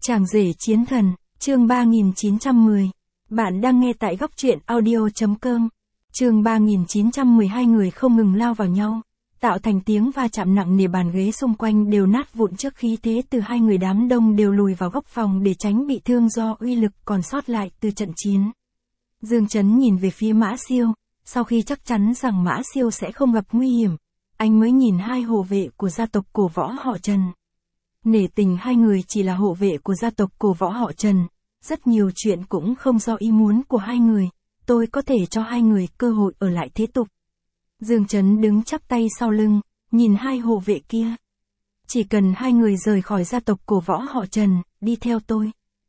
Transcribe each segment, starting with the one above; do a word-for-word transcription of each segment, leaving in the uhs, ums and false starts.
Chàng rể chiến thần, chương ba nghìn chín trăm mười. Bạn đang nghe tại góc truyện audio.com. Chương ba nghìn chín trăm mười hai người không ngừng lao vào nhau, tạo thành tiếng va chạm nặng nề, bàn ghế xung quanh đều nát vụn trước khí thế từ hai người, đám đông đều lùi vào góc phòng để tránh bị thương do uy lực còn sót lại từ trận chiến. Dương Chấn nhìn về phía Mã Siêu, sau khi chắc chắn rằng Mã Siêu sẽ không gặp nguy hiểm, anh mới nhìn hai hộ vệ của gia tộc cổ võ họ Trần. Nể tình hai người chỉ là hộ vệ của gia tộc cổ võ họ Trần, rất nhiều chuyện cũng không do ý muốn của hai người, tôi có thể cho hai người cơ hội ở lại thế tục. Dương Chấn đứng chắp tay sau lưng, nhìn hai hộ vệ kia. Chỉ cần hai người rời khỏi gia tộc cổ võ họ Trần, đi theo tôi.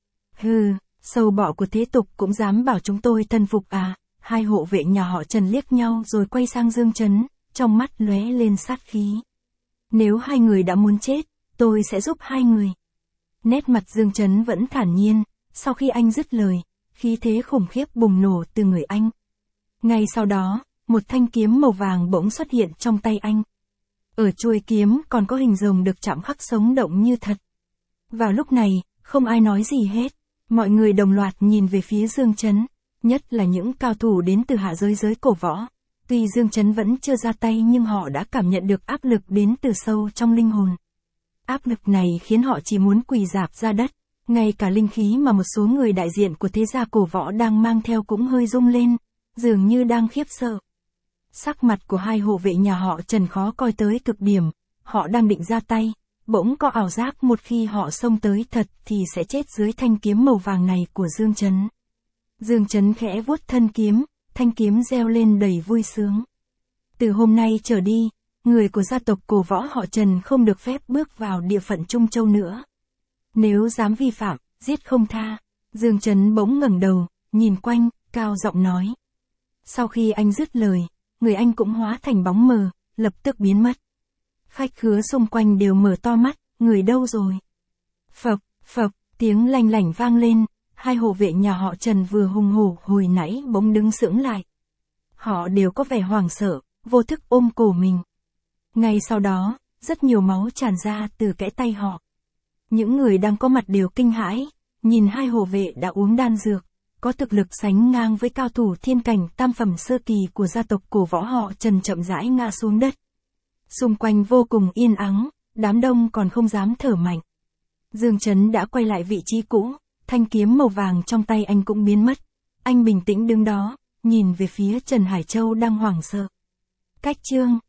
Hừ, sâu bọ của thế tục cũng dám bảo chúng tôi thần phục à? Hai hộ vệ nhà họ Trần liếc nhau rồi quay sang Dương Chấn, trong mắt lóe lên sát khí. Nếu hai người đã muốn chết, tôi sẽ giúp hai người. Nét mặt Dương Chấn vẫn thản nhiên, sau khi anh dứt lời, khí thế khủng khiếp bùng nổ từ người anh. Ngay sau đó, một thanh kiếm màu vàng bỗng xuất hiện trong tay anh. Ở chuôi kiếm còn có hình rồng được chạm khắc sống động như thật. Vào lúc này, không ai nói gì hết, mọi người đồng loạt nhìn về phía Dương Chấn, nhất là những cao thủ đến từ hạ giới giới cổ võ. Tuy Dương Chấn vẫn chưa ra tay nhưng họ đã cảm nhận được áp lực đến từ sâu trong linh hồn. Áp lực này khiến họ chỉ muốn quỳ rạp ra đất, ngay cả linh khí mà một số người đại diện của thế gia cổ võ đang mang theo cũng hơi rung lên, dường như đang khiếp sợ. Sắc mặt của hai hộ vệ nhà họ Trần khó coi tới cực điểm, họ đang định ra tay, bỗng có ảo giác một khi họ xông tới thật thì sẽ chết dưới thanh kiếm màu vàng này của Dương Chấn. Dương Chấn khẽ vuốt thân kiếm, thanh kiếm reo lên đầy vui sướng. Từ hôm nay trở đi, người của gia tộc cổ võ họ Trần không được phép bước vào địa phận Trung Châu nữa. Nếu dám vi phạm, giết không tha. Dương Chấn bỗng ngẩng đầu, nhìn quanh, cao giọng nói. Sau khi anh dứt lời, người anh cũng hóa thành bóng mờ, lập tức biến mất. Khách khứa xung quanh đều mở to mắt, người đâu rồi? Phộc, phộc, tiếng lanh lảnh vang lên, hai hộ vệ nhà họ Trần vừa hùng hổ hồi nãy bỗng đứng sững lại. Họ đều có vẻ hoảng sợ, vô thức ôm cổ mình. Ngay sau đó, rất nhiều máu tràn ra từ kẽ tay họ. Những người đang có mặt đều kinh hãi, nhìn hai hộ vệ đã uống đan dược, có thực lực sánh ngang với cao thủ thiên cảnh tam phẩm sơ kỳ của gia tộc cổ võ họ Trần chậm rãi ngã xuống đất. Xung quanh vô cùng yên ắng, đám đông còn không dám thở mạnh. Dương Chấn đã quay lại vị trí cũ, thanh kiếm màu vàng trong tay anh cũng biến mất. Anh bình tĩnh đứng đó, nhìn về phía Trần Hải Châu đang hoảng sợ. Cách chương